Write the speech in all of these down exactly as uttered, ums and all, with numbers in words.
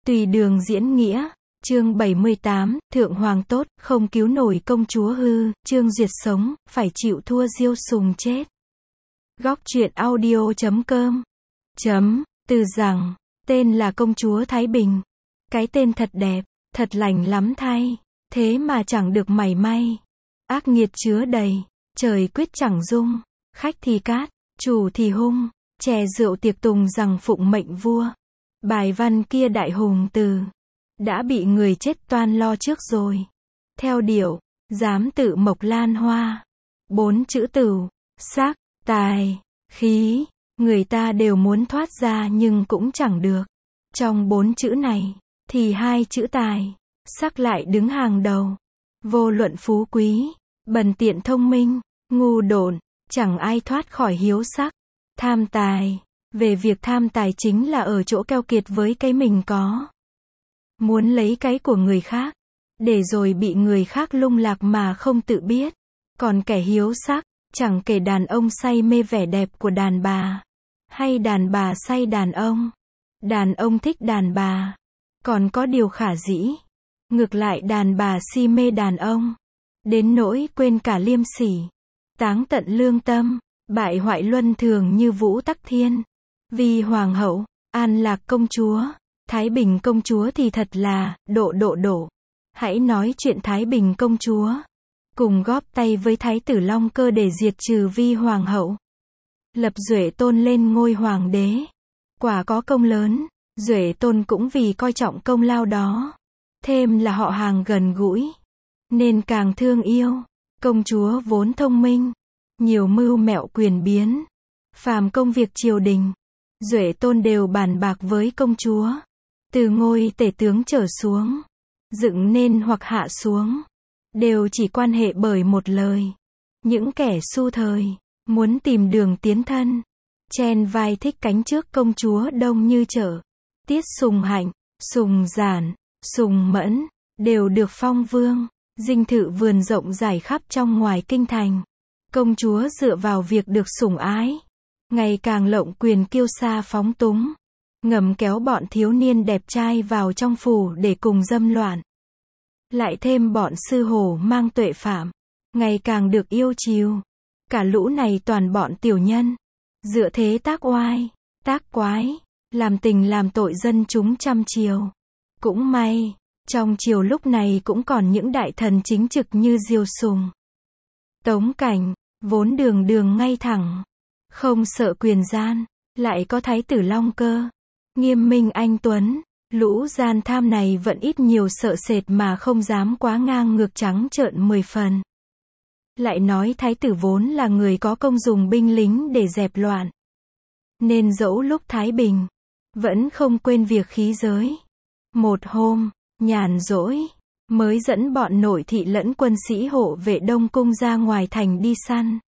Tùy Đường diễn nghĩa, chương bảy mươi tám, Thượng Hoàng tốt, không cứu nổi công chúa hư, Trương Duyệt sống, phải chịu thua Diêu Sùng chết. Góc truyện audio chấm com chấm, từ rằng, tên là công chúa Thái Bình. Cái tên thật đẹp, thật lành lắm thay, thế mà chẳng được mảy may. Ác nghiệt chứa đầy, trời quyết chẳng dung, khách thì cát, chủ thì hung, chè rượu tiệc tùng rằng phụng mệnh vua. Bài văn kia đại hùng từ, đã bị người chết toan lo trước rồi. Theo điệu, dám tự mộc lan hoa. Bốn chữ tửu, sắc, tài, khí, người ta đều muốn thoát ra nhưng cũng chẳng được. Trong bốn chữ này, thì hai chữ tài, sắc lại đứng hàng đầu. Vô luận phú quý, bần tiện thông minh, ngu độn, chẳng ai thoát khỏi hiếu sắc. Tham tài, về việc tham tài chính là ở chỗ keo kiệt với cái mình có. Muốn lấy cái của người khác, để rồi bị người khác lung lạc mà không tự biết. Còn kẻ hiếu sắc, chẳng kể đàn ông say mê vẻ đẹp của đàn bà, hay đàn bà say đàn ông. Đàn ông thích đàn bà, còn có điều khả dĩ. Ngược lại đàn bà si mê đàn ông, đến nỗi quên cả liêm sỉ, táng tận lương tâm, bại hoại luân thường như Vũ Tắc Thiên. Vì hoàng hậu, An Lạc công chúa, Thái Bình công chúa thì thật là, độ độ độ. Hãy nói chuyện Thái Bình công chúa, cùng góp tay với Thái tử Long Cơ để diệt trừ Vi hoàng hậu. Lập Duệ Tôn lên ngôi hoàng đế. Quả có công lớn, Duệ Tôn cũng vì coi trọng công lao đó. Thêm là họ hàng gần gũi, nên càng thương yêu. Công chúa vốn thông minh, nhiều mưu mẹo quyền biến. Phàm công việc triều đình, Duệ Tôn đều bàn bạc với công chúa. Từ ngôi tể tướng trở xuống, dựng nên hoặc hạ xuống, đều chỉ quan hệ bởi một lời. Những kẻ su thời, muốn tìm đường tiến thân, chen vai thích cánh trước công chúa đông như chợ. Tiết Sùng Hạnh, Sùng Giản, Sùng Mẫn, đều được phong vương, dinh thự vườn rộng rải khắp trong ngoài kinh thành. Công chúa dựa vào việc được sủng ái, ngày càng lộng quyền kiêu sa phóng túng, ngầm kéo bọn thiếu niên đẹp trai vào trong phủ để cùng dâm loạn. Lại thêm bọn sư hổ mang tuệ phạm, ngày càng được yêu chiều. Cả lũ này toàn bọn tiểu nhân, dựa thế tác oai, tác quái, làm tình làm tội dân chúng trăm triều. Cũng may, trong triều lúc này cũng còn những đại thần chính trực như Diêu Sùng, Tống Cảnh, vốn đường đường ngay thẳng, không sợ quyền gian. Lại có Thái tử Long Cơ, nghiêm minh anh tuấn. Lũ gian tham này vẫn ít nhiều sợ sệt mà không dám quá ngang ngược trắng trợn mười phần. Lại nói thái tử vốn là người có công dùng binh lính để dẹp loạn, nên dẫu lúc Thái Bình, vẫn không quên việc khí giới. Một hôm, nhàn rỗi, mới dẫn bọn nội thị lẫn quân sĩ hộ vệ Đông Cung ra ngoài thành đi săn.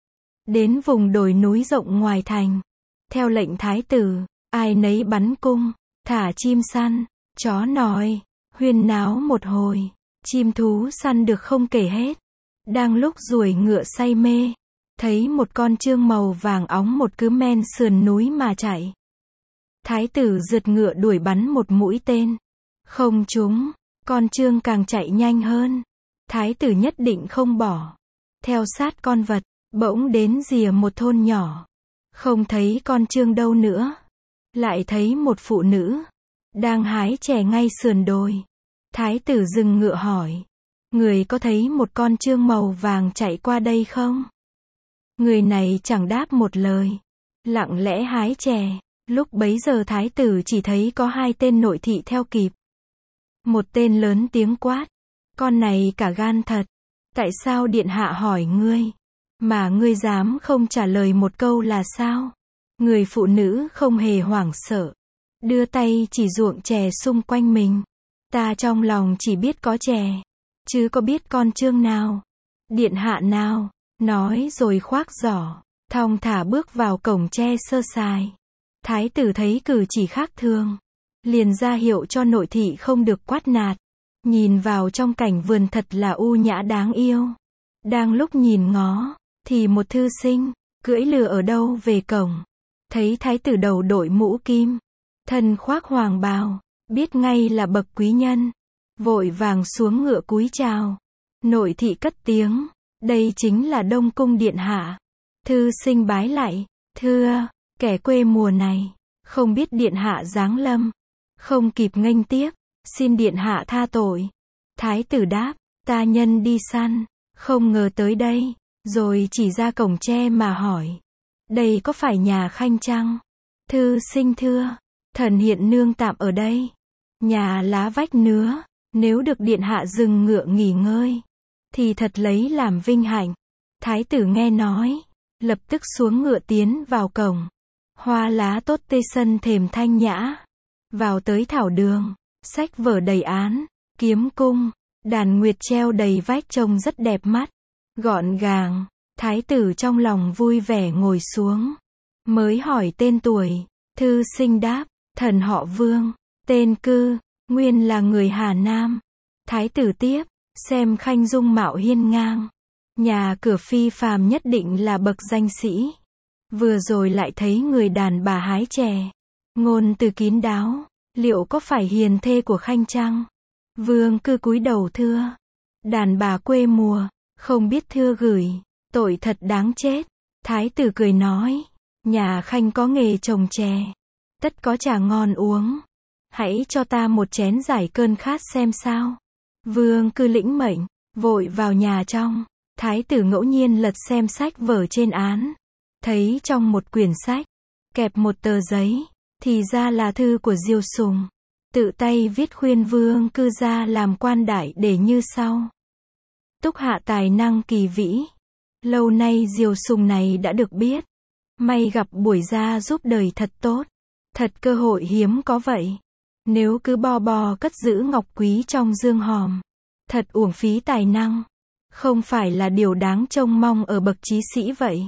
Đến vùng đồi núi rộng ngoài thành, theo lệnh thái tử, ai nấy bắn cung, thả chim săn, chó nòi, huyên náo một hồi. Chim thú săn được không kể hết. Đang lúc ruồi ngựa say mê, thấy một con trương màu vàng óng một cứ men sườn núi mà chạy. Thái tử rượt ngựa đuổi bắn một mũi tên, không trúng, con trương càng chạy nhanh hơn. Thái tử nhất định không bỏ, theo sát con vật, bỗng đến rìa một thôn nhỏ, không thấy con trương đâu nữa. Lại thấy một phụ nữ, đang hái chè ngay sườn đồi. Thái tử dừng ngựa hỏi, người có thấy một con trương màu vàng chạy qua đây không? Người này chẳng đáp một lời, lặng lẽ hái chè. Lúc bấy giờ thái tử chỉ thấy có hai tên nội thị theo kịp. Một tên lớn tiếng quát, con này cả gan thật, tại sao điện hạ hỏi ngươi, mà ngươi dám không trả lời một câu là sao? Người phụ nữ không hề hoảng sợ, đưa tay chỉ ruộng chè xung quanh mình. Ta trong lòng chỉ biết có chè, chứ có biết con trương nào, điện hạ nào. Nói rồi khoác giỏ, thong thả bước vào cổng tre sơ sài. Thái tử thấy cử chỉ khác thường, liền ra hiệu cho nội thị không được quát nạt. Nhìn vào trong cảnh vườn thật là u nhã đáng yêu. Đang lúc nhìn ngó, thì một thư sinh, cưỡi lừa ở đâu về cổng. Thấy thái tử đầu đội mũ kim, thân khoác hoàng bào, biết ngay là bậc quý nhân, vội vàng xuống ngựa cúi chào. Nội thị cất tiếng, đây chính là Đông Cung điện hạ. Thư sinh bái lạy, thưa, kẻ quê mùa này, không biết điện hạ giáng lâm, không kịp nghênh tiếp, xin điện hạ tha tội. Thái tử đáp, ta nhân đi săn, không ngờ tới đây, rồi chỉ ra cổng tre mà hỏi, đây có phải nhà Khanh chăng? Thư sinh thưa, thần hiện nương tạm ở đây, nhà lá vách nứa, nếu được điện hạ dừng ngựa nghỉ ngơi, thì thật lấy làm vinh hạnh. Thái tử nghe nói, lập tức xuống ngựa tiến vào cổng. Hoa lá tốt tê sân thềm thanh nhã. Vào tới thảo đường, sách vở đầy án, kiếm cung, đàn nguyệt treo đầy vách trông rất đẹp mắt, gọn gàng. Thái tử trong lòng vui vẻ ngồi xuống, mới hỏi tên tuổi. Thư sinh đáp, thần họ Vương, tên Cư, nguyên là người Hà Nam. Thái tử tiếp, xem Khanh dung mạo hiên ngang, nhà cửa phi phàm nhất định là bậc danh sĩ. Vừa rồi lại thấy người đàn bà hái chè, ngôn từ kín đáo, liệu có phải hiền thê của Khanh chăng? Vương Cư cúi đầu thưa, đàn bà quê mùa, không biết thưa gửi, tội thật đáng chết. Thái tử cười nói, nhà Khanh có nghề trồng chè, tất có trà ngon uống, hãy cho ta một chén giải cơn khát xem sao. Vương Cư lĩnh mệnh, vội vào nhà trong. Thái tử ngẫu nhiên lật xem sách vở trên án, thấy trong một quyển sách, kẹp một tờ giấy, thì ra là thư của Diêu Sùng, tự tay viết khuyên Vương Cư ra làm quan đại để như sau. Túc hạ tài năng kỳ vĩ, lâu nay Diêu Sùng này đã được biết, may gặp buổi ra giúp đời thật tốt, thật cơ hội hiếm có vậy. Nếu cứ bo bo cất giữ ngọc quý trong dương hòm, thật uổng phí tài năng, không phải là điều đáng trông mong ở bậc trí sĩ vậy.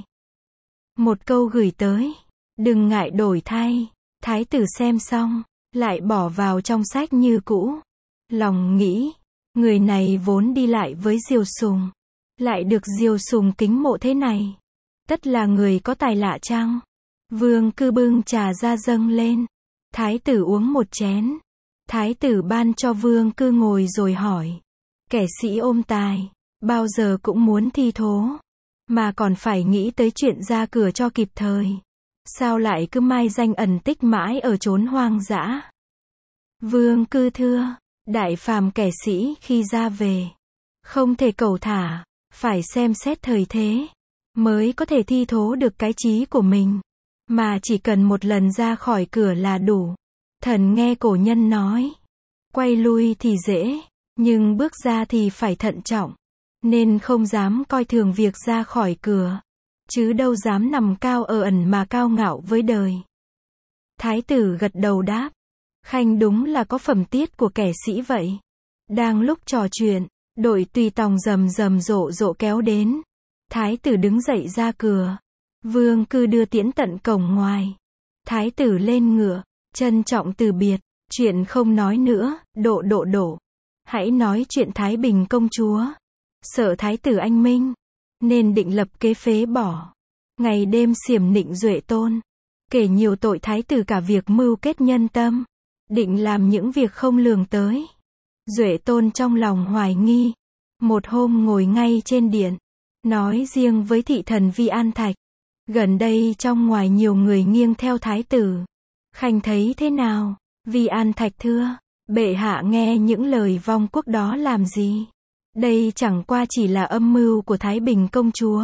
Một câu gửi tới, đừng ngại đổi thay. Thái tử xem xong, lại bỏ vào trong sách như cũ. Lòng nghĩ, người này vốn đi lại với Diêu Sùng, lại được Diêu Sùng kính mộ thế này, tất là người có tài lạ chăng? Vương Cư bưng trà ra dâng lên. Thái tử uống một chén. Thái tử ban cho Vương Cư ngồi rồi hỏi, kẻ sĩ ôm tài, bao giờ cũng muốn thi thố, mà còn phải nghĩ tới chuyện ra cửa cho kịp thời. Sao lại cứ mai danh ẩn tích mãi ở chốn hoang dã? Vương Cư thưa, đại phàm kẻ sĩ khi ra về, không thể cẩu thả, phải xem xét thời thế, mới có thể thi thố được cái chí của mình. Mà chỉ cần một lần ra khỏi cửa là đủ. Thần nghe cổ nhân nói, quay lui thì dễ, nhưng bước ra thì phải thận trọng, nên không dám coi thường việc ra khỏi cửa, chứ đâu dám nằm cao ở ẩn mà cao ngạo với đời. Thái tử gật đầu đáp, Khanh đúng là có phẩm tiết của kẻ sĩ vậy. Đang lúc trò chuyện, đội tùy tòng rầm rầm rộ rộ kéo đến. Thái tử đứng dậy ra cửa. Vương Cư đưa tiễn tận cổng ngoài. Thái tử lên ngựa, trân trọng từ biệt, chuyện không nói nữa, độ độ độ. Hãy nói chuyện Thái Bình công chúa. Sợ thái tử anh minh, nên định lập kế phế bỏ. Ngày đêm xiểm nịnh Duệ Tôn, kể nhiều tội thái tử cả việc mưu kết nhân tâm, định làm những việc không lường tới. Duệ Tôn trong lòng hoài nghi, một hôm ngồi ngay trên điện, nói riêng với thị thần Vi An Thạch. Gần đây trong ngoài nhiều người nghiêng theo thái tử. Khanh thấy thế nào? Vi An Thạch thưa, bệ hạ nghe những lời vong quốc đó làm gì? Đây chẳng qua chỉ là âm mưu của Thái Bình công chúa.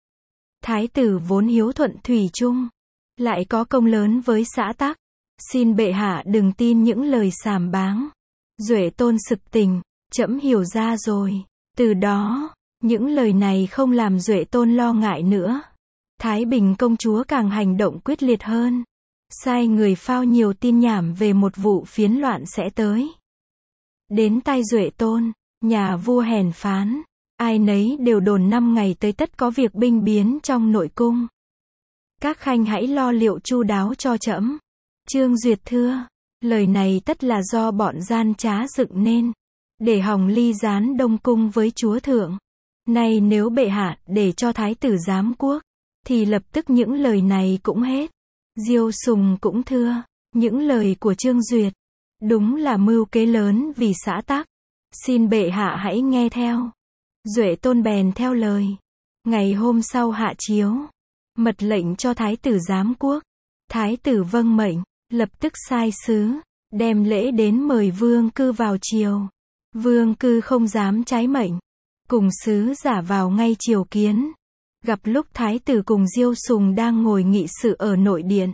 Thái tử vốn hiếu thuận thủy chung, lại có công lớn với xã tắc. Xin bệ hạ đừng tin những lời sàm báng. Duệ Tôn sực tỉnh, trẫm hiểu ra rồi. Từ đó, những lời này không làm Duệ Tôn lo ngại nữa. Thái Bình công chúa càng hành động quyết liệt hơn, sai người phao nhiều tin nhảm về một vụ phiến loạn sẽ tới. Đến tai Duệ Tôn, nhà vua hèn phán, ai nấy đều đồn năm ngày tới tất có việc binh biến trong nội cung. Các khanh hãy lo liệu chu đáo cho trẫm. Trương Duyệt thưa, lời này tất là do bọn gian trá dựng nên, để hòng ly gián Đông cung với chúa thượng. Nay nếu bệ hạ để cho thái tử giám quốc, thì lập tức những lời này cũng hết. Diêu Sùng cũng thưa, những lời của Trương Duyệt, Đúng là mưu kế lớn vì xã tắc. Xin bệ hạ hãy nghe theo. Duệ Tôn bèn theo lời. Ngày hôm sau hạ chiếu. Mật lệnh cho thái tử giám quốc. Thái tử vâng mệnh, lập tức sai sứ, đem lễ đến mời vương cư vào triều. Vương cư không dám trái mệnh. Cùng sứ giả vào ngay triều kiến. Gặp lúc thái tử cùng Diêu Sùng đang ngồi nghị sự ở nội điện.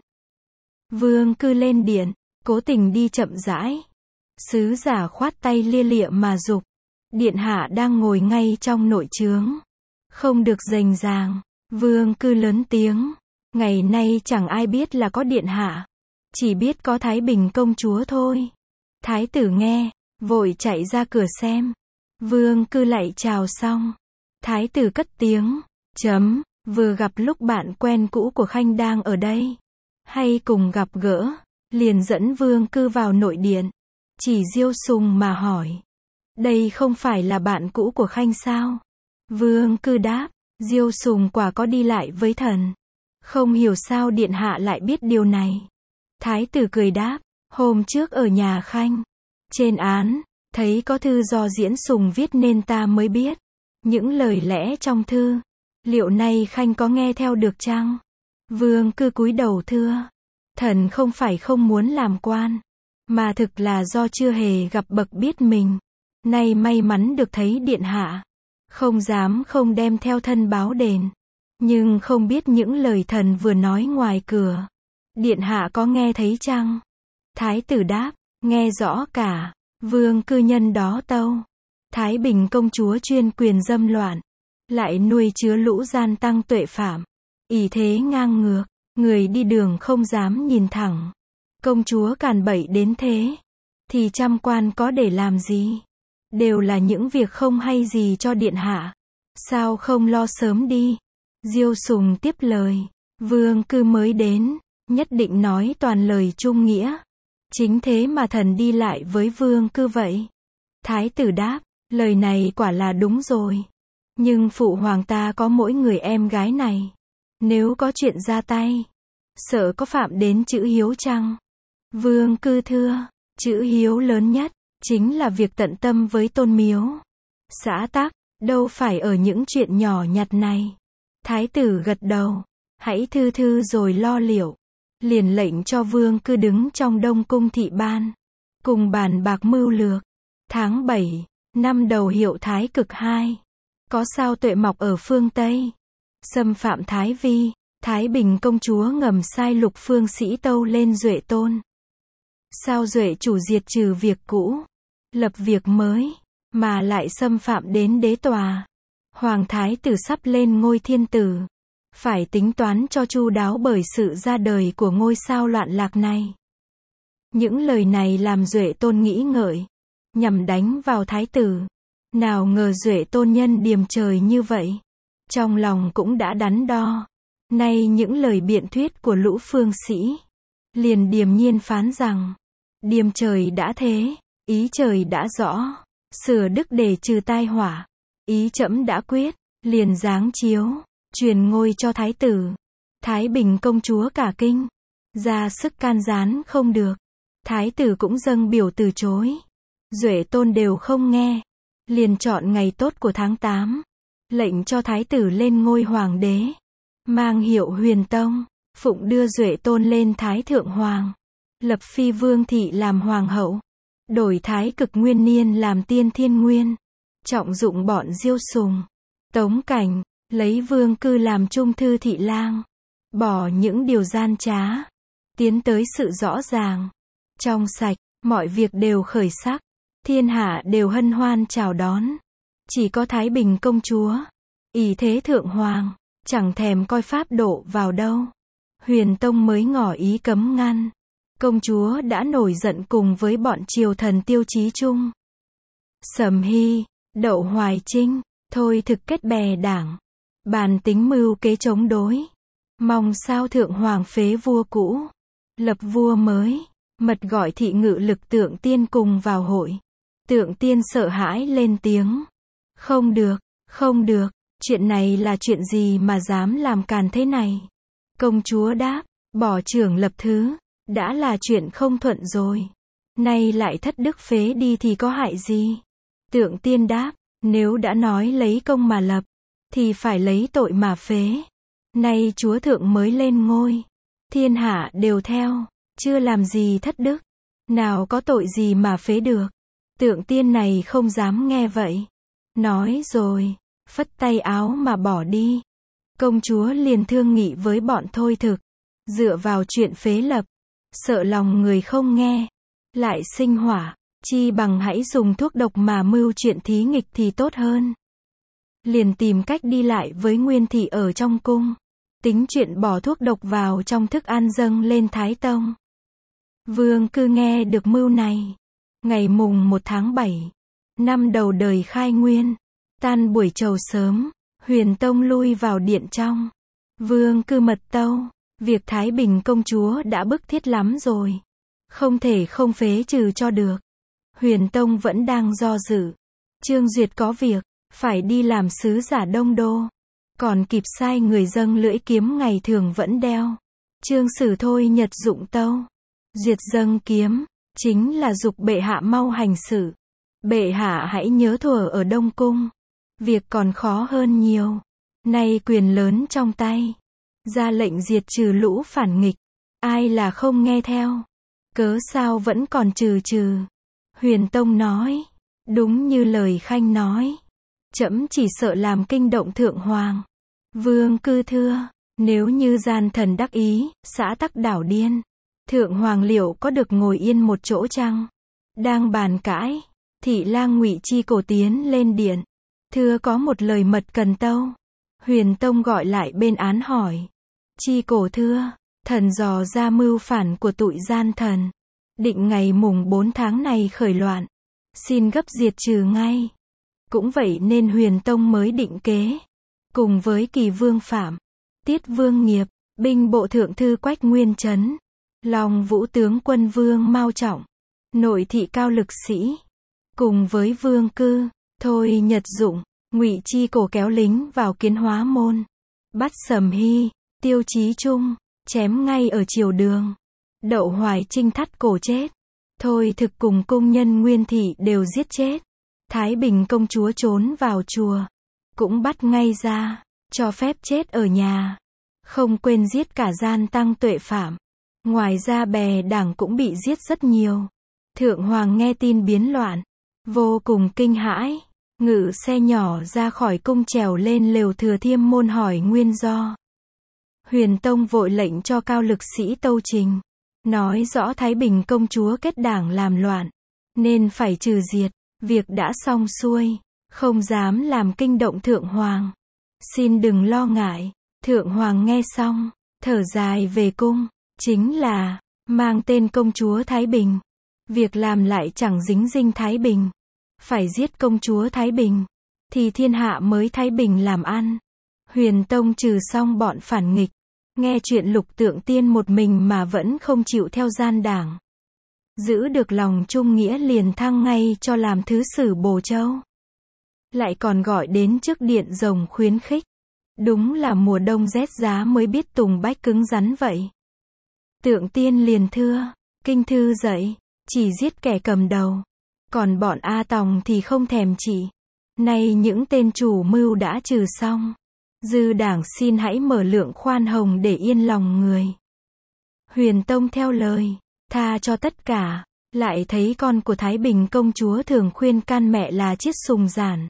Vương cư lên điện, cố tình đi chậm rãi. Sứ giả khoát tay lia lịa mà giục. Điện hạ đang ngồi ngay trong nội trướng. Không được rành ràng. Vương cư lớn tiếng. Ngày nay chẳng ai biết là có điện hạ. Chỉ biết có Thái Bình công chúa thôi. Thái tử nghe, vội chạy ra cửa xem. Vương cư lạy chào xong. Thái tử cất tiếng. Chấm, vừa gặp lúc bạn quen cũ của Khanh đang ở đây. Hay cùng gặp gỡ. Liền dẫn vương cư vào nội điện. Chỉ Diêu Sùng mà hỏi. Đây không phải là bạn cũ của Khanh sao? Vương cư đáp. Diêu Sùng quả có đi lại với thần. Không hiểu sao điện hạ lại biết điều này. Thái tử cười đáp. Hôm trước ở nhà Khanh. Trên án, thấy có thư do Diễn Sùng viết nên ta mới biết. Những lời lẽ trong thư. Liệu nay Khanh có nghe theo được chăng? Vương cư cúi đầu thưa. Thần không phải không muốn làm quan. Mà thực là do chưa hề gặp bậc biết mình. Nay may mắn được thấy điện hạ. Không dám không đem theo thân báo đền. Nhưng không biết những lời thần vừa nói ngoài cửa. Điện hạ có nghe thấy chăng? Thái tử đáp. Nghe rõ cả. Vương cư nhân đó tâu. Thái Bình công chúa chuyên quyền dâm loạn. Lại nuôi chứa lũ gian tăng tuệ phạm. Ỷ thế ngang ngược. Người đi đường không dám nhìn thẳng. Công chúa càn bậy đến thế. Thì trăm quan có để làm gì? Đều là những việc không hay gì cho điện hạ. Sao không lo sớm đi? Diêu Sùng tiếp lời. Vương cư mới đến. Nhất định nói toàn lời trung nghĩa. Chính thế mà thần đi lại với vương cư vậy. Thái tử đáp. Lời này quả là đúng rồi. Nhưng phụ hoàng ta có mỗi người em gái này. Nếu có chuyện ra tay. Sợ có phạm đến chữ hiếu chăng? Vương cư thưa. Chữ hiếu lớn nhất. Chính là việc tận tâm với tôn miếu. Xã tắc. Đâu phải ở những chuyện nhỏ nhặt này. Thái tử gật đầu. Hãy thư thư rồi lo liệu. Liền lệnh cho vương cư đứng trong đông cung thị ban. Cùng bàn bạc mưu lược. Tháng bảy. Năm đầu hiệu Thái cực hai. Có sao tuệ mọc ở phương Tây. Xâm phạm Thái Vi. Thái Bình công chúa ngầm sai lục phương sĩ tâu lên Duệ Tôn. Sao Duệ chủ diệt trừ việc cũ. Lập việc mới. Mà lại xâm phạm đến đế tòa. Hoàng thái tử sắp lên ngôi thiên tử. Phải tính toán cho chu đáo bởi sự ra đời của ngôi sao loạn lạc này. Những lời này làm Duệ Tôn nghĩ ngợi. Nhằm đánh vào thái tử. Nào ngờ Duệ Tôn nhân điềm trời như vậy. Trong lòng cũng đã đắn đo. Nay những lời biện thuyết của lũ phương sĩ. Liền điềm nhiên phán rằng. Điềm trời đã thế. Ý trời đã rõ. Sửa đức để trừ tai họa. Ý trẫm đã quyết. Liền giáng chiếu. Truyền ngôi cho thái tử. Thái Bình công chúa cả kinh. Ra sức can gián không được. Thái tử cũng dâng biểu từ chối. Duệ Tôn đều không nghe. Liền chọn ngày tốt của tháng tám. Lệnh cho thái tử lên ngôi hoàng đế. Mang hiệu Huyền Tông. Phụng đưa Duệ Tôn lên Thái Thượng Hoàng. Lập Phi Vương Thị làm hoàng hậu. Đổi Thái Cực Nguyên Niên làm Tiên Thiên Nguyên. Trọng dụng bọn Diêu Sùng. Tống Cảnh. Lấy vương cư làm trung thư thị lang. Bỏ những điều gian trá. Tiến tới sự rõ ràng. Trong sạch. Mọi việc đều khởi sắc. Thiên hạ đều hân hoan chào đón. Chỉ có Thái Bình công chúa. Ỷ thế thượng hoàng. Chẳng thèm coi pháp độ vào đâu. Huyền Tông mới ngỏ ý cấm ngăn. Công chúa đã nổi giận cùng với bọn triều thần Tiêu Chí Trung. Sầm Hy. Đậu Hoài Trinh. Thôi thực kết bè đảng. Bàn tính mưu kế chống đối. Mong sao thượng hoàng phế vua cũ. Lập vua mới. Mật gọi thị ngự lực Tượng Tiên cùng vào hội. Tượng Tiên sợ hãi lên tiếng. Không được, không được. Chuyện này là chuyện gì mà dám làm càn thế này? Công chúa đáp. Bỏ trưởng lập thứ. Đã là chuyện không thuận rồi. nay lại thất đức phế đi thì có hại gì? Tượng Tiên đáp, nếu đã nói lấy công mà lập, thì phải lấy tội mà phế. Nay chúa thượng mới lên ngôi, thiên hạ đều theo, chưa làm gì thất đức, nào có tội gì mà phế được. Tượng Tiên này không dám nghe vậy, nói rồi, phất tay áo mà bỏ đi. Công chúa liền thương nghị với bọn thôi thực, dựa vào chuyện phế lập, sợ lòng người không nghe, lại sinh hỏa, chi bằng hãy dùng thuốc độc mà mưu chuyện thí nghịch thì tốt hơn. Liền tìm cách đi lại với Nguyên Thị ở trong cung, tính chuyện bỏ thuốc độc vào trong thức ăn dâng lên Thái Tông. Vương Cư nghe được mưu này, ngày mùng một tháng bảy, năm đầu đời khai nguyên, tan buổi trầu sớm, Huyền Tông lui vào điện trong. Vương Cư mật tâu, việc Thái Bình công chúa đã bức thiết lắm rồi, không thể không phế trừ cho được. Huyền Tông vẫn đang do dự. Trương Duyệt có việc, phải đi làm sứ giả Đông Đô, còn kịp sai người dâng lưỡi kiếm ngày thường vẫn đeo. Trương Sử thôi nhật dụng tâu, Duyệt dâng kiếm, chính là giục bệ hạ mau hành sự. Bệ hạ hãy nhớ thuở ở Đông Cung, việc còn khó hơn nhiều. Nay quyền lớn trong tay, ra lệnh diệt trừ lũ phản nghịch, ai là không nghe theo, cớ sao vẫn còn trừ trừ. Huyền Tông nói, đúng như lời Khanh nói, trẫm chỉ sợ làm kinh động thượng hoàng. Vương Cư thưa, nếu như gian thần đắc ý, xã tắc đảo điên, thượng hoàng liệu có được ngồi yên một chỗ chăng? Đang bàn cãi, thị lang Ngụy Chi Cổ tiến lên điện, thưa có một lời mật cần tâu. Huyền Tông gọi lại bên án hỏi, Chi Cổ thưa, thần dò ra mưu phản của tụi gian thần, định ngày mùng bốn tháng này khởi loạn, xin gấp diệt trừ ngay. Cũng vậy nên Huyền Tông mới định kế, cùng với Kỳ Vương Phạm, Tiết Vương Nghiệp, binh bộ thượng thư Quách Nguyên Trấn, Long Vũ tướng quân Vương Mao Trọng, nội thị Cao Lực Sĩ, cùng với Vương Cư, thôi Nhật Dụng, Ngụy Chi Cổ kéo lính vào Kiến Hóa Môn, bắt Sầm Hy, Tiêu Chí Trung, chém ngay ở triều đường. Đậu Hoài Trinh thắt cổ chết, thôi thực cùng cung nhân Nguyên Thị đều giết chết. Thái Bình công chúa trốn vào chùa, cũng bắt ngay ra, cho phép chết ở nhà, không quên giết cả gian tăng tuệ phạm. Ngoài ra bè đảng cũng bị giết rất nhiều. Thượng hoàng nghe tin biến loạn, vô cùng kinh hãi, ngự xe nhỏ ra khỏi cung trèo lên lều Thừa Thiêm môn hỏi nguyên do. Huyền Tông vội lệnh cho Cao Lực Sĩ tâu trình, nói rõ Thái Bình công chúa kết đảng làm loạn, nên phải trừ diệt. Việc đã xong xuôi, không dám làm kinh động thượng hoàng, xin đừng lo ngại. Thượng hoàng nghe xong, thở dài về cung, chính là mang tên công chúa Thái Bình, việc làm lại chẳng dính dinh Thái Bình, phải giết công chúa Thái Bình, thì thiên hạ mới Thái Bình làm ăn. Huyền Tông trừ xong bọn phản nghịch, nghe chuyện Lục Tượng Tiên một mình mà vẫn không chịu theo gian đảng, giữ được lòng trung nghĩa liền thăng ngay cho làm thứ sử Bồ Châu, lại còn gọi đến trước điện rồng khuyến khích. Đúng là mùa đông rét giá mới biết tùng bách cứng rắn vậy. Tượng Tiên liền thưa, kinh thư dạy, chỉ giết kẻ cầm đầu, còn bọn A Tòng thì không thèm chỉ. Nay những tên chủ mưu đã trừ xong, dư đảng xin hãy mở lượng khoan hồng để yên lòng người. Huyền Tông theo lời, tha cho tất cả, lại thấy con của Thái Bình công chúa thường khuyên can mẹ là Chiết Sùng Giản,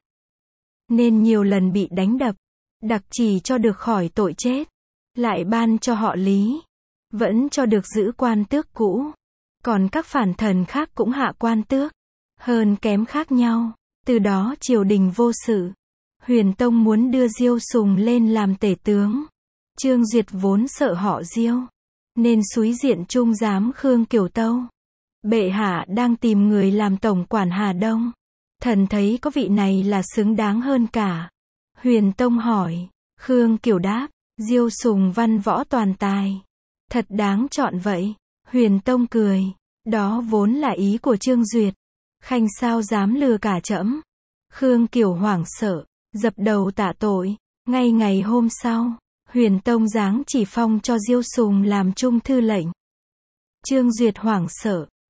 nên nhiều lần bị đánh đập, đặc chỉ cho được khỏi tội chết, lại ban cho họ Lý, vẫn cho được giữ quan tước cũ, còn các phản thần khác cũng hạ quan tước, hơn kém khác nhau, từ đó triều đình vô sự. Huyền Tông muốn đưa Diêu Sùng lên làm tể tướng, Trương Duyệt vốn sợ họ Diêu, nên xúi diện trung giám Khương Kiều Tâu. Bệ hạ đang tìm người làm tổng quản Hà Đông, thần thấy có vị này là xứng đáng hơn cả. Huyền Tông hỏi, Khương Kiều đáp, Diêu Sùng văn võ toàn tài, thật đáng chọn vậy. Huyền Tông cười, đó vốn là ý của Trương Duyệt, khanh sao dám lừa cả trẫm. Khương Kiều hoảng sợ, dập đầu tạ tội. Ngay ngày hôm sau, Huyền Tông giáng chỉ phong cho Diêu Sùng làm trung thư lệnh. Trương Duyệt hoảng sợ,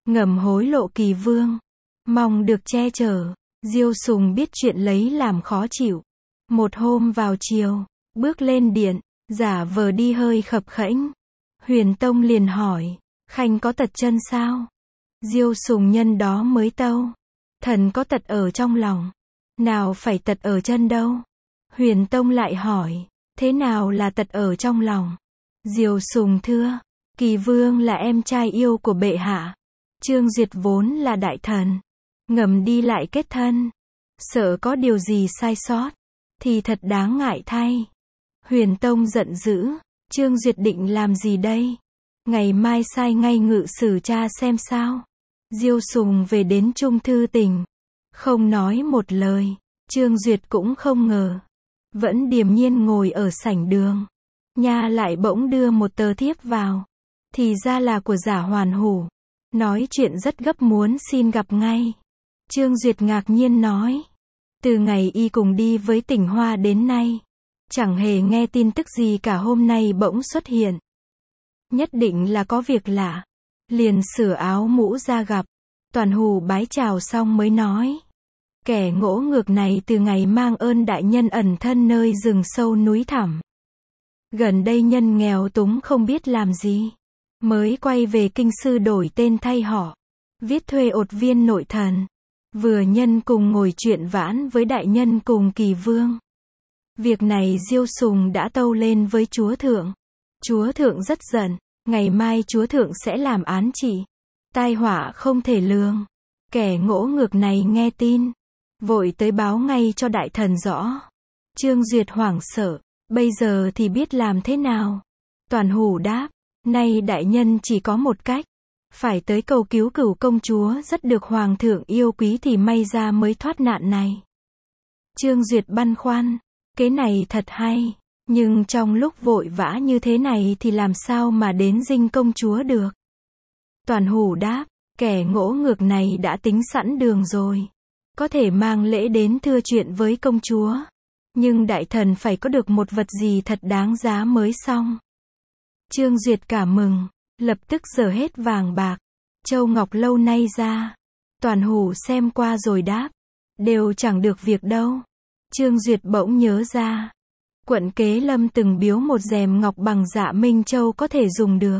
ngầm hối lộ Kỳ Vương, mong được che chở. Diêu Sùng biết chuyện lấy làm khó chịu. Một hôm vào chiều, bước lên điện, giả vờ đi hơi khập khẽnh. Huyền Tông liền hỏi, Khanh có tật chân sao? Diêu Sùng nhân đó mới tâu, thần có tật ở trong lòng, nào phải tật ở chân đâu. Huyền Tông lại hỏi, thế nào là tật ở trong lòng? Diêu Sùng thưa, Kỳ Vương là em trai yêu của bệ hạ. Trương Duyệt vốn là đại thần, ngầm đi lại kết thân, sợ có điều gì sai sót, thì thật đáng ngại thay. Huyền Tông giận dữ, Trương Duyệt định làm gì đây? Ngày mai sai ngay ngự sử cha xem sao. Diêu Sùng về đến Trung Thư Tỉnh, không nói một lời. Trương Duyệt cũng không ngờ, vẫn điềm nhiên ngồi ở sảnh đường. Nha lại bỗng đưa một tờ thiếp vào, thì ra là của Giả Hoàn Hủ, nói chuyện rất gấp muốn xin gặp ngay. Trương Duyệt ngạc nhiên nói, từ ngày y cùng đi với Tỉnh Hoa đến nay, chẳng hề nghe tin tức gì cả, hôm nay bỗng xuất hiện. Nhất định là có việc lạ. Liền sửa áo mũ ra gặp. Toàn Hủ bái chào xong mới nói, kẻ ngỗ ngược này từ ngày mang ơn đại nhân ẩn thân nơi rừng sâu núi thẳm. Gần đây nhân nghèo túng không biết làm gì, mới quay về kinh sư đổi tên thay họ, viết thuê ột viên nội thần. Vừa nhân cùng ngồi chuyện vãn với đại nhân cùng Kỳ Vương. Việc này Diêu Sùng đã tâu lên với chúa thượng. Chúa thượng rất giận, ngày mai chúa thượng sẽ làm án trị. Tai họa không thể lường. Kẻ ngỗ ngược này nghe tin, vội tới báo ngay cho đại thần rõ. Trương Duyệt hoảng sợ, bây giờ thì biết làm thế nào? Toàn Hủ đáp, nay đại nhân chỉ có một cách, phải tới cầu cứu Cửu công chúa rất được hoàng thượng yêu quý thì may ra mới thoát nạn này. Trương Duyệt băn khoăn, cái này thật hay, nhưng trong lúc vội vã như thế này thì làm sao mà đến dinh công chúa được? Toàn Hủ đáp, kẻ ngỗ ngược này đã tính sẵn đường rồi, có thể mang lễ đến thưa chuyện với công chúa, nhưng đại thần phải có được một vật gì thật đáng giá mới xong. Trương Duyệt cảm mừng, lập tức giở hết vàng bạc, châu ngọc lâu nay ra. Toàn Hủ xem qua rồi đáp, đều chẳng được việc đâu. Trương Duyệt bỗng nhớ ra, quận Kế Lâm từng biếu một rèm ngọc bằng dạ Minh Châu có thể dùng được.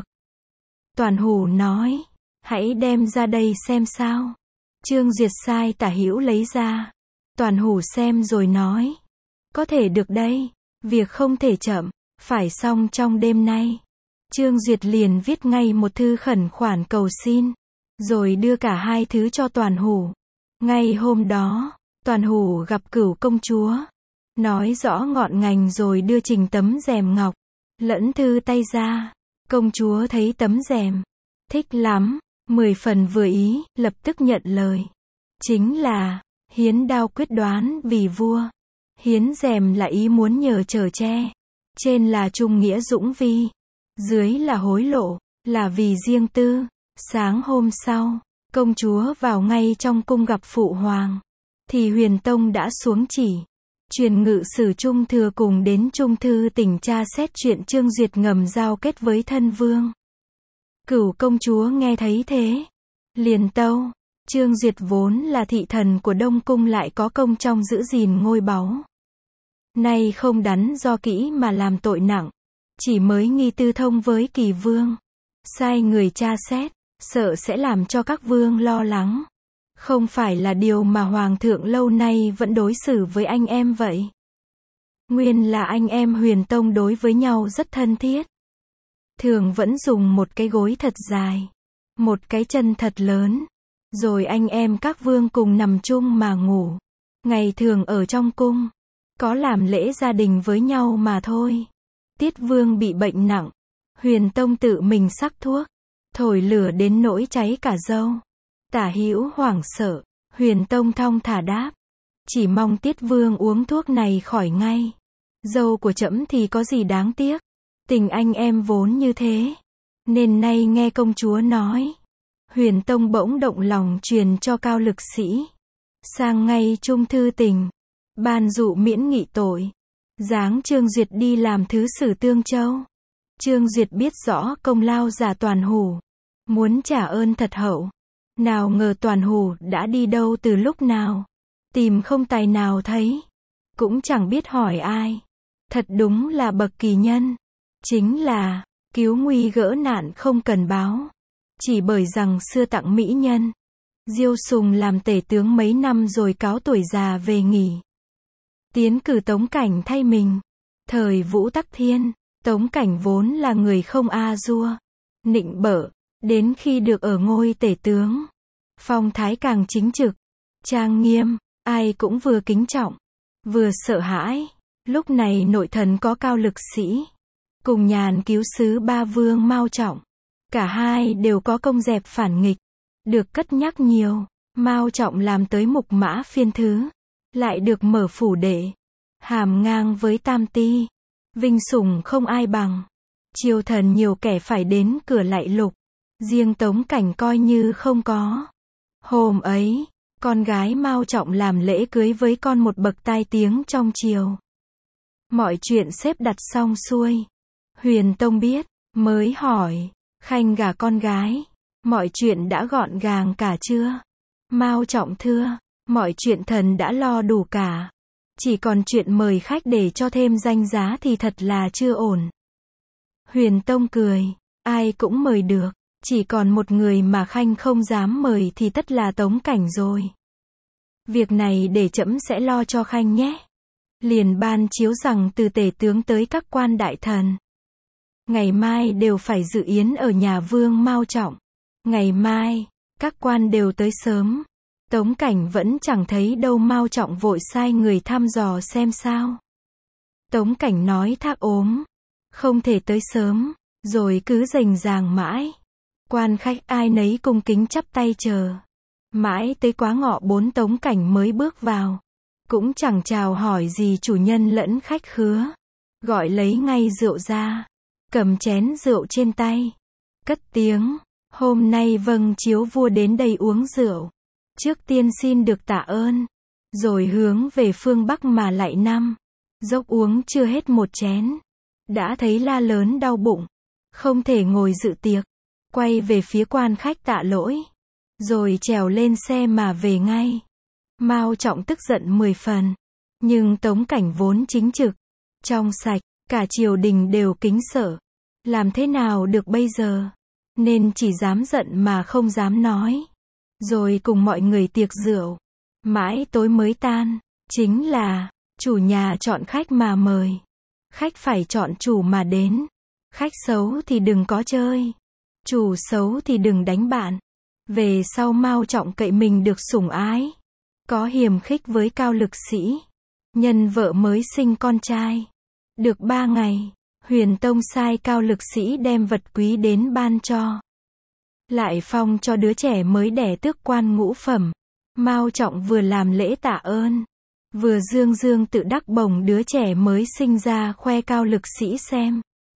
Toàn Hủ nói, hãy đem ra đây xem sao. Trương Duyệt sai Tả Hữu lấy ra. Toàn Hủ xem rồi nói, có thể được đây, việc không thể chậm, phải xong trong đêm nay. Trương Duyệt liền viết ngay một thư khẩn khoản cầu xin, rồi đưa cả hai thứ cho Toàn Hủ. Ngay hôm đó, Toàn Hủ gặp Cửu công chúa, nói rõ ngọn ngành rồi đưa trình tấm rèm ngọc, lẫn thư tay ra. Công chúa thấy tấm rèm, thích lắm, mười phần vừa ý, lập tức nhận lời. Chính là, hiến đao quyết đoán vì vua, hiến rèm là ý muốn nhờ chở che, trên là trung nghĩa dũng vi, dưới là hối lộ, là vì riêng tư. Sáng hôm sau, công chúa vào ngay trong cung gặp phụ hoàng, thì Huyền Tông đã xuống chỉ, truyền ngự sử Trung Thừa cùng đến Trung Thư Tỉnh tra xét chuyện Trương Duyệt ngầm giao kết với thân vương. Cửu công chúa nghe thấy thế, liền tâu, Trương Duyệt vốn là thị thần của Đông Cung lại có công trong giữ gìn ngôi báu. Nay không đắn do kỹ mà làm tội nặng, chỉ mới nghi tư thông với Kỳ Vương, sai người tra xét, sợ sẽ làm cho các vương lo lắng. Không phải là điều mà Hoàng thượng lâu nay vẫn đối xử với anh em vậy. Nguyên là anh em Huyền Tông đối với nhau rất thân thiết. Thường vẫn dùng một cái gối thật dài, một cái chân thật lớn, rồi anh em các vương cùng nằm chung mà ngủ. Ngày thường ở trong cung, có làm lễ gia đình với nhau mà thôi. Tiết Vương bị bệnh nặng, Huyền Tông tự mình sắc thuốc, thổi lửa đến nỗi cháy cả râu. Tả Hữu hoảng sợ, Huyền Tông thong thả đáp, chỉ mong Tiết Vương uống thuốc này khỏi ngay. Dâu của trẫm thì có gì đáng tiếc, tình anh em vốn như thế, nên nay nghe công chúa nói. Huyền Tông bỗng động lòng truyền cho cao lực sĩ, sang ngay Trung Thư Tỉnh, ban dụ miễn nghị tội, giáng Trương Duyệt đi làm thứ sử Tương Châu. Trương Duyệt biết rõ công lao Giả Toàn Hủ, muốn trả ơn thật hậu, Nào ngờ Toàn Hủ đã đi đâu từ lúc nào. Tìm không tài nào thấy. Cũng chẳng biết hỏi ai. Thật đúng là bậc kỳ nhân. Chính là, cứu nguy gỡ nạn không cần báo. Chỉ bởi rằng xưa tặng mỹ nhân. Diêu Sùng làm tể tướng mấy năm rồi cáo tuổi già về nghỉ. Tiến cử Tống Cảnh thay mình. Thời Vũ Tắc Thiên, Tống Cảnh vốn là người không a dua, nịnh bợ, đến khi được ở ngôi tể tướng, phong thái càng chính trực, trang nghiêm, ai cũng vừa kính trọng, vừa sợ hãi. Lúc này nội thần có Cao Lực Sĩ, cùng Nhàn cứu sứ Ba Vương Mao Trọng, cả hai đều có công dẹp phản nghịch, được cất nhắc nhiều. Mao Trọng làm tới mục mã phiên thứ, lại được mở phủ đệ, hàm ngang với tam ti, vinh sủng không ai bằng. Triều thần nhiều kẻ phải đến cửa lạy lục, riêng Tống Cảnh coi như không có. Hôm ấy, con gái Mao Trọng làm lễ cưới với con một bậc tai tiếng trong triều. Mọi chuyện xếp đặt xong xuôi. Huyền Tông biết, mới hỏi, Khanh gả con gái, mọi chuyện đã gọn gàng cả chưa? Mao Trọng thưa, mọi chuyện thần đã lo đủ cả. Chỉ còn chuyện mời khách để cho thêm danh giá thì thật là chưa ổn. Huyền Tông cười, ai cũng mời được, chỉ còn một người mà Khanh không dám mời thì tất là Tống Cảnh rồi. Việc này để trẫm sẽ lo cho Khanh nhé. Liền ban chiếu rằng từ tể tướng tới các quan đại thần, ngày mai đều phải dự yến ở nhà Vương Mao Trọng. Ngày mai, các quan đều tới sớm. Tống Cảnh vẫn chẳng thấy đâu, Mao Trọng vội sai người thăm dò xem sao. Tống Cảnh nói thác ốm, không thể tới sớm, rồi cứ rành ràng mãi. Quan khách ai nấy cung kính chắp tay chờ. Mãi tới quá ngọ bốn Tống Cảnh mới bước vào. Cũng chẳng chào hỏi gì chủ nhân lẫn khách khứa. Gọi lấy ngay rượu ra, cầm chén rượu trên tay, cất tiếng, hôm nay vâng chiếu vua đến đây uống rượu. Trước tiên xin được tạ ơn, rồi hướng về phương Bắc mà lạy năm. Dốc uống chưa hết một chén, đã thấy la lớn đau bụng, không thể ngồi dự tiệc. Quay về phía quan khách tạ lỗi, rồi trèo lên xe mà về ngay. Mao Trọng tức giận mười phần, nhưng Tống Cảnh vốn chính trực, trong sạch, cả triều đình đều kính sợ. Làm thế nào được bây giờ? Nên chỉ dám giận mà không dám nói. Rồi cùng mọi người tiệc rượu, mãi tối mới tan. Chính là, chủ nhà chọn khách mà mời, khách phải chọn chủ mà đến. Khách xấu thì đừng có chơi, chủ xấu thì đừng đánh bạn. Về sau Mao Trọng cậy mình được sủng ái, có hiềm khích với Cao Lực Sĩ, nhân vợ mới sinh con trai. Được ba ngày, Huyền Tông sai Cao Lực Sĩ đem vật quý đến ban cho. Lại phong cho đứa trẻ mới đẻ tước quan ngũ phẩm. Mao Trọng vừa làm lễ tạ ơn, vừa dương dương tự đắc bồng đứa trẻ mới sinh ra khoe Cao Lực Sĩ xem.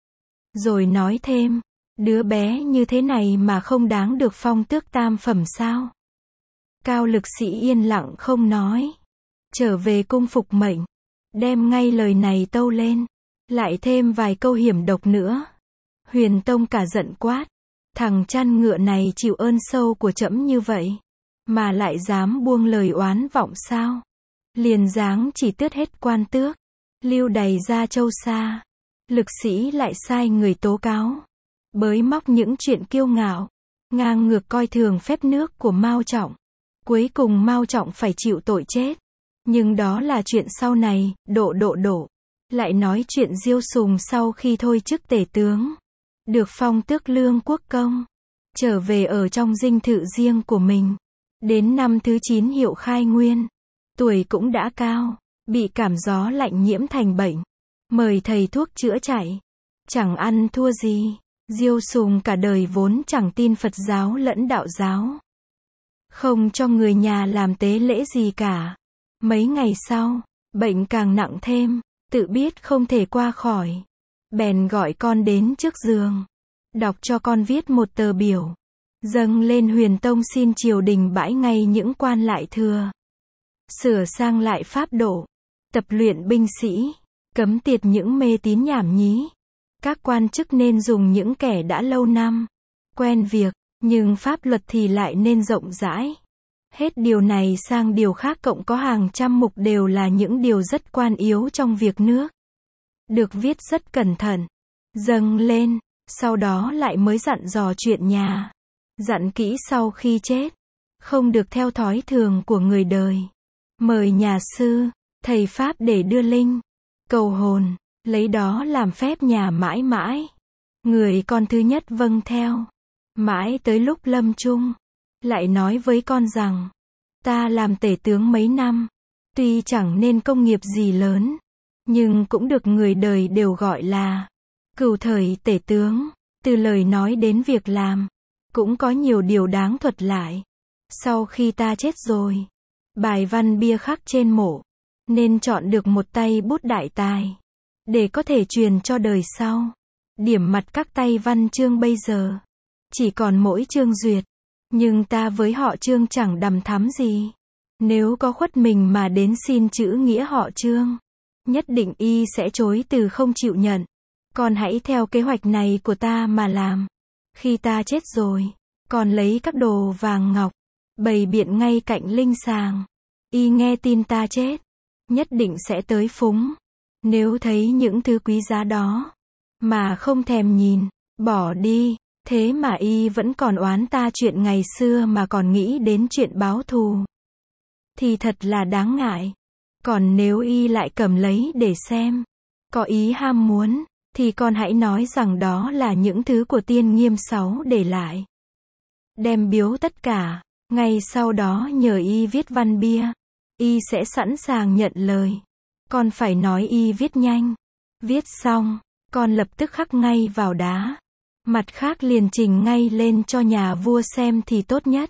Rồi nói thêm, đứa bé như thế này mà không đáng được phong tước tam phẩm sao? Cao Lực Sĩ yên lặng không nói. Trở về cung phục mệnh, đem ngay lời này tâu lên, lại thêm vài câu hiểm độc nữa. Huyền Tông cả giận quát, thằng chăn ngựa này chịu ơn sâu của trẫm như vậy, mà lại dám buông lời oán vọng sao? Liền giáng chỉ tước hết quan tước, lưu đày ra châu xa. Lực Sĩ lại sai người tố cáo, bới móc những chuyện kiêu ngạo, ngang ngược coi thường phép nước của Mao Trọng. Cuối cùng Mao Trọng phải chịu tội chết. Nhưng đó là chuyện sau này. Độ độ độ lại nói chuyện Diêu Sùng sau khi thôi chức tể tướng, được phong tước lương quốc công, trở về ở trong dinh thự riêng của mình. Đến năm thứ chín hiệu khai nguyên, tuổi cũng đã cao, bị cảm gió lạnh nhiễm thành bệnh, mời thầy thuốc chữa chạy, chẳng ăn thua gì. Diêu Sùng cả đời vốn chẳng tin Phật giáo lẫn đạo giáo, không cho người nhà làm tế lễ gì cả. Mấy ngày sau, bệnh càng nặng thêm, tự biết không thể qua khỏi, bèn gọi con đến trước giường, đọc cho con viết một tờ biểu, dâng lên Huyền Tông xin triều đình bãi ngay những quan lại thừa, sửa sang lại pháp độ, tập luyện binh sĩ, cấm tiệt những mê tín nhảm nhí. Các quan chức nên dùng những kẻ đã lâu năm quen việc, Nhưng pháp luật thì lại nên rộng rãi. Hết điều này sang điều khác cộng có hàng trăm mục đều là những điều rất quan yếu trong việc nước. Được viết rất cẩn thận. Dâng lên, sau đó lại mới dặn dò chuyện nhà. Dặn kỹ sau khi chết. Không được theo thói thường của người đời. Mời nhà sư, thầy Pháp để đưa linh, cầu hồn, lấy đó làm phép nhà mãi mãi. Người con thứ nhất vâng theo. Mãi tới lúc lâm chung, lại nói với con rằng, ta làm tể tướng mấy năm, tuy chẳng nên công nghiệp gì lớn, nhưng cũng được người đời đều gọi là cửu thời tể tướng. Từ lời nói đến việc làm, cũng có nhiều điều đáng thuật lại. Sau khi ta chết rồi, bài văn bia khắc trên mộ, nên chọn được một tay bút đại tài, để có thể truyền cho đời sau. Điểm mặt các tay văn chương bây giờ, chỉ còn mỗi Trương Duyệt, nhưng ta với họ Trương chẳng đằm thắm gì. Nếu có khuất mình mà đến xin chữ nghĩa họ Trương, nhất định y sẽ chối từ không chịu nhận. Con hãy theo kế hoạch này của ta mà làm. Khi ta chết rồi, con lấy các đồ vàng ngọc, bày biện ngay cạnh linh sàng. Y nghe tin ta chết, nhất định sẽ tới phúng. Nếu thấy những thứ quý giá đó, mà không thèm nhìn, bỏ đi, thế mà y vẫn còn oán ta chuyện ngày xưa mà còn nghĩ đến chuyện báo thù, thì thật là đáng ngại. Còn nếu y lại cầm lấy để xem, có ý ham muốn, thì con hãy nói rằng đó là những thứ của Tiên Nghiêm Sáu để lại. Đem biếu tất cả, ngay sau đó nhờ y viết văn bia, y sẽ sẵn sàng nhận lời. Con phải nói y viết nhanh. Viết xong, con lập tức khắc ngay vào đá. Mặt khác liền trình ngay lên cho nhà vua xem thì tốt nhất.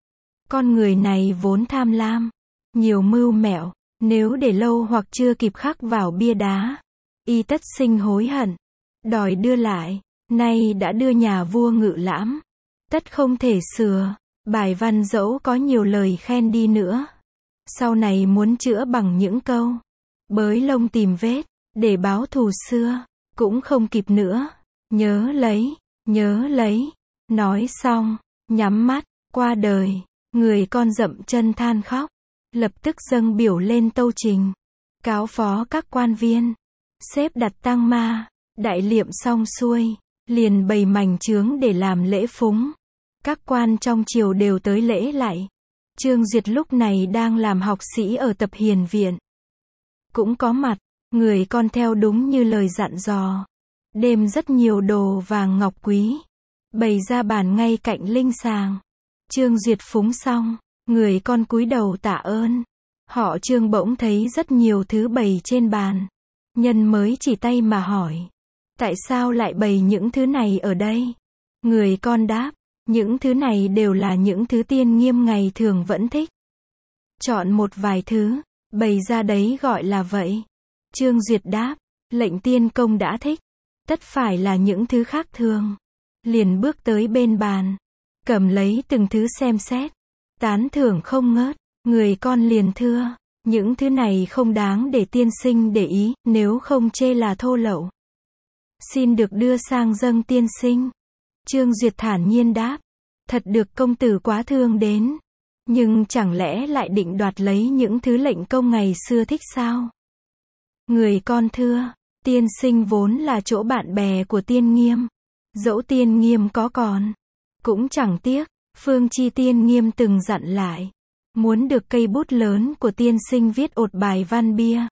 Con người này vốn tham lam, nhiều mưu mẹo, nếu để lâu hoặc chưa kịp khắc vào bia đá, y tất sinh hối hận, đòi đưa lại. Nay đã đưa nhà vua ngự lãm, tất không thể sửa. Bài văn dẫu có nhiều lời khen đi nữa, sau này muốn chữa bằng những câu bới lông tìm vết, để báo thù xưa, cũng không kịp nữa. Nhớ lấy, nhớ lấy. Nói xong, nhắm mắt, qua đời. Người con dậm chân than khóc, lập tức dâng biểu lên tâu trình, cáo phó các quan viên, xếp đặt tang ma. Đại liệm xong xuôi, liền bày mảnh chướng để làm lễ phúng. Các quan trong triều đều tới lễ lạy. Trương Duyệt lúc này đang làm học sĩ ở Tập Hiền Viện, cũng có mặt. Người con theo đúng như lời dặn dò, đem rất nhiều đồ vàng ngọc quý, bày ra bàn ngay cạnh linh sàng. Trương Duyệt phúng xong, người con cúi đầu tạ ơn. Họ Trương bỗng thấy rất nhiều thứ bày trên bàn, nhân mới chỉ tay mà hỏi, tại sao lại bày những thứ này ở đây? Người con đáp, những thứ này đều là những thứ Tiên Nghiêm ngày thường vẫn thích. Chọn một vài thứ, bày ra đấy gọi là vậy. Trương Duyệt đáp, lệnh tiên công đã thích, tất phải là những thứ khác thường. Liền bước tới bên bàn, cầm lấy từng thứ xem xét, tán thưởng không ngớt. Người con liền thưa, những thứ này không đáng để tiên sinh để ý, nếu không chê là thô lậu, xin được đưa sang dâng tiên sinh. Trương Duyệt thản nhiên đáp, thật được công tử quá thương đến, nhưng chẳng lẽ lại định đoạt lấy những thứ lệnh công ngày xưa thích sao? Người con thưa, tiên sinh vốn là chỗ bạn bè của Tiên Nghiêm, dẫu Tiên Nghiêm có còn, cũng chẳng tiếc. Phương Chi Tiên Nghiêm từng dặn lại, muốn được cây bút lớn của tiên sinh viết ột bài văn bia,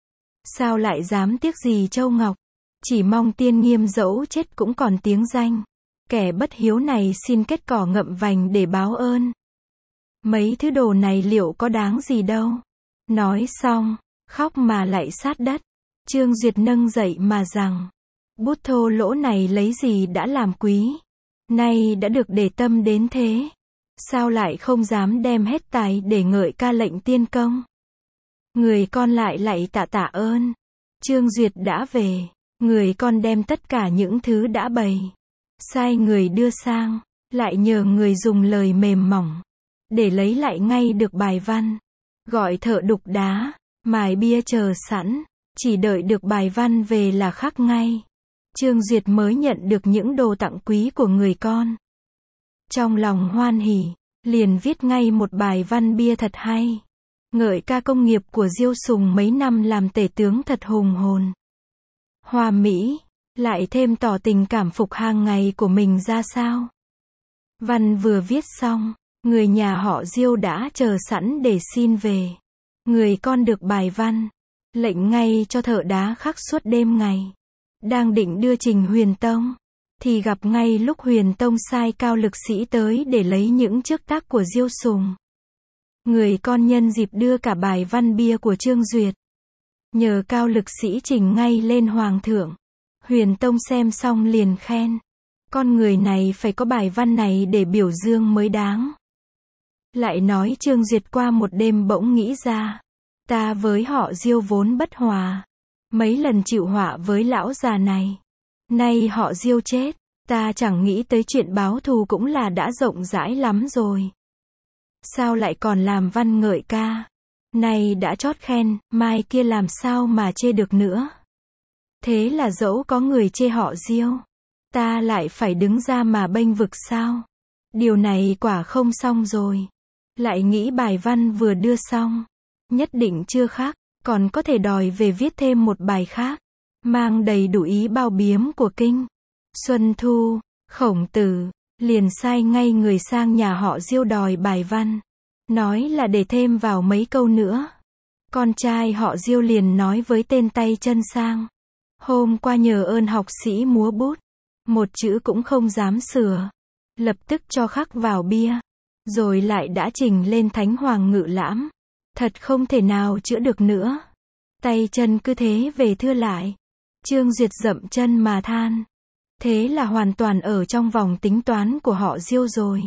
sao lại dám tiếc gì châu ngọc? Chỉ mong Tiên Nghiêm dẫu chết cũng còn tiếng danh. Kẻ bất hiếu này xin kết cỏ ngậm vành để báo ơn. Mấy thứ đồ này liệu có đáng gì đâu. Nói xong, khóc mà lạy sát đất. Trương Duyệt nâng dậy mà rằng, bút thô lỗ này lấy gì đã làm quý, nay đã được để tâm đến thế, sao lại không dám đem hết tài để ngợi ca lệnh tiên công? Người con lại lạy tạ tạ ơn. Trương Duyệt đã về, người con đem tất cả những thứ đã bày, sai người đưa sang, lại nhờ người dùng lời mềm mỏng, để lấy lại ngay được bài văn. Gọi thợ đục đá, mài bia chờ sẵn, chỉ đợi được bài văn về là khắc ngay. Trương Duyệt mới nhận được những đồ tặng quý của người con. Trong lòng hoan hỉ, liền viết ngay một bài văn bia thật hay. Ngợi ca công nghiệp của Diêu Sùng mấy năm làm tể tướng thật hùng hồn. Hoa mỹ, lại thêm tỏ tình cảm phục hàng ngày của mình ra sao. Văn vừa viết xong, người nhà họ Diêu đã chờ sẵn để xin về. Người con được bài văn, lệnh ngay cho thợ đá khắc suốt đêm ngày. Đang định đưa trình Huyền Tông, thì gặp ngay lúc Huyền Tông sai Cao Lực Sĩ tới để lấy những chiếc tác của Diêu Sùng. Người con nhân dịp đưa cả bài văn bia của Trương Duyệt. Nhờ Cao Lực Sĩ trình ngay lên Hoàng thượng. Huyền Tông xem xong liền khen. Con người này phải có bài văn này để biểu dương mới đáng. Lại nói Trương Duyệt qua một đêm bỗng nghĩ ra. Ta với họ Diêu vốn bất hòa. Mấy lần chịu họa với lão già này. Nay họ Diêu chết, ta chẳng nghĩ tới chuyện báo thù cũng là đã rộng rãi lắm rồi. Sao lại còn làm văn ngợi ca? Nay đã chót khen, mai kia làm sao mà chê được nữa. Thế là dẫu có người chê họ Diêu, ta lại phải đứng ra mà bênh vực sao? Điều này quả không xong rồi. Lại nghĩ bài văn vừa đưa xong, nhất định chưa khác, còn có thể đòi về viết thêm một bài khác, mang đầy đủ ý bao biếm của kinh. Xuân Thu, Khổng Tử, liền sai ngay người sang nhà họ Diêu đòi bài văn. Nói là để thêm vào mấy câu nữa. Con trai họ Diêu liền nói với tên tay chân sang. Hôm qua nhờ ơn học sĩ múa bút. Một chữ cũng không dám sửa. Lập tức cho khắc vào bia. Rồi lại đã trình lên Thánh Hoàng Ngự Lãm. Thật không thể nào chữa được nữa. Tay chân cứ thế về thưa lại. Trương Duyệt dậm chân mà than. Thế là hoàn toàn ở trong vòng tính toán của họ Diêu rồi.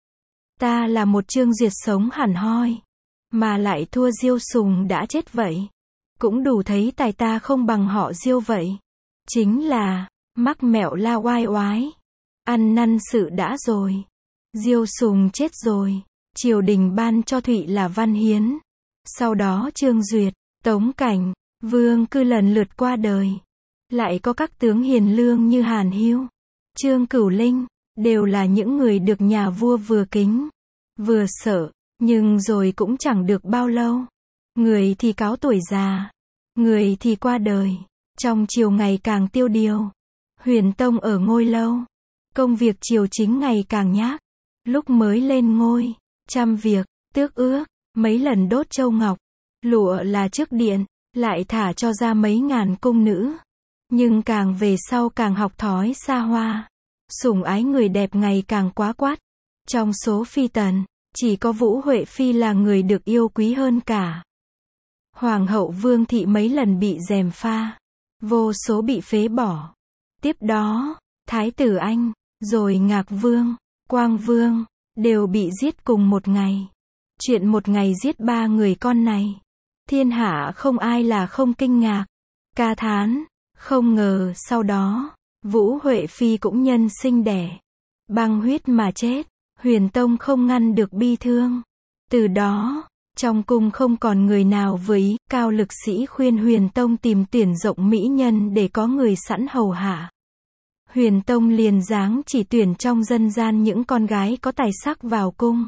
Ta là một Trương Duyệt sống hẳn hoi. Mà lại thua Diêu Sùng đã chết vậy. Cũng đủ thấy tài ta không bằng họ Diêu vậy. Chính là, mắc mẹo la oai oái. Ăn năn sự đã rồi. Diêu Sùng chết rồi. Triều đình ban cho Thụy là Văn Hiến. Sau đó Trương Duyệt, Tống Cảnh, Vương Cư lần lượt qua đời. Lại có các tướng hiền lương như Hàn Hưu, Trương Cửu Linh, đều là những người được nhà vua vừa kính, vừa sợ, nhưng rồi cũng chẳng được bao lâu. Người thì cáo tuổi già, người thì qua đời, trong triều ngày càng tiêu điều. Huyền Tông ở ngôi lâu, công việc triều chính ngày càng nhác. Lúc mới lên ngôi, trăm việc, tước ước, mấy lần đốt châu ngọc, lụa là trước điện, lại thả cho ra mấy ngàn cung nữ. Nhưng càng về sau càng học thói xa hoa. Sủng ái người đẹp ngày càng quá quát. Trong số phi tần, chỉ có Vũ Huệ Phi là người được yêu quý hơn cả. Hoàng hậu Vương Thị mấy lần bị gièm pha. Vô số bị phế bỏ. Tiếp đó, Thái tử Anh, rồi Ngạc Vương, Quang Vương, đều bị giết cùng một ngày. Chuyện một ngày giết ba người con này. Thiên hạ không ai là không kinh ngạc. Ca thán. Không ngờ sau đó, Vũ Huệ Phi cũng nhân sinh đẻ. Băng huyết mà chết. Huyền Tông không ngăn được bi thương. Từ đó, trong cung không còn người nào vừa ý. Cao Lực Sĩ khuyên Huyền Tông tìm tuyển rộng mỹ nhân để có người sẵn hầu hạ. Huyền Tông liền giáng chỉ tuyển trong dân gian những con gái có tài sắc vào cung.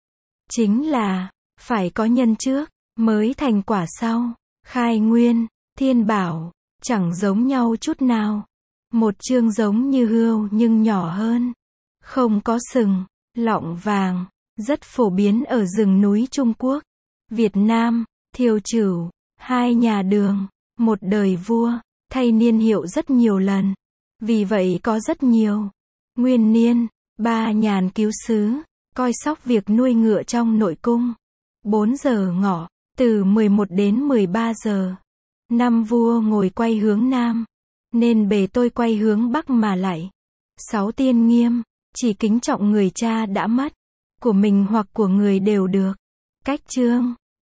Chính là, phải có nhân trước, mới thành quả sau. Khai Nguyên, Thiên Bảo, chẳng giống nhau chút nào. Một chương giống như hươu nhưng nhỏ hơn. Không có sừng, lọng vàng, rất phổ biến ở rừng núi Trung Quốc. Việt Nam, Thiều Trửu, hai nhà Đường, một đời vua, thay niên hiệu rất nhiều lần. Vì vậy có rất nhiều nguyên niên. Ba nhàn cứu sứ, coi sóc việc nuôi ngựa trong nội cung. Bốn giờ ngọ, từ mười một đến mười ba giờ. Năm vua ngồi quay hướng Nam, nên bề tôi quay hướng Bắc mà lại. Sáu tiên nghiêm, chỉ kính trọng người cha đã mất, của mình hoặc của người đều được. Cách chương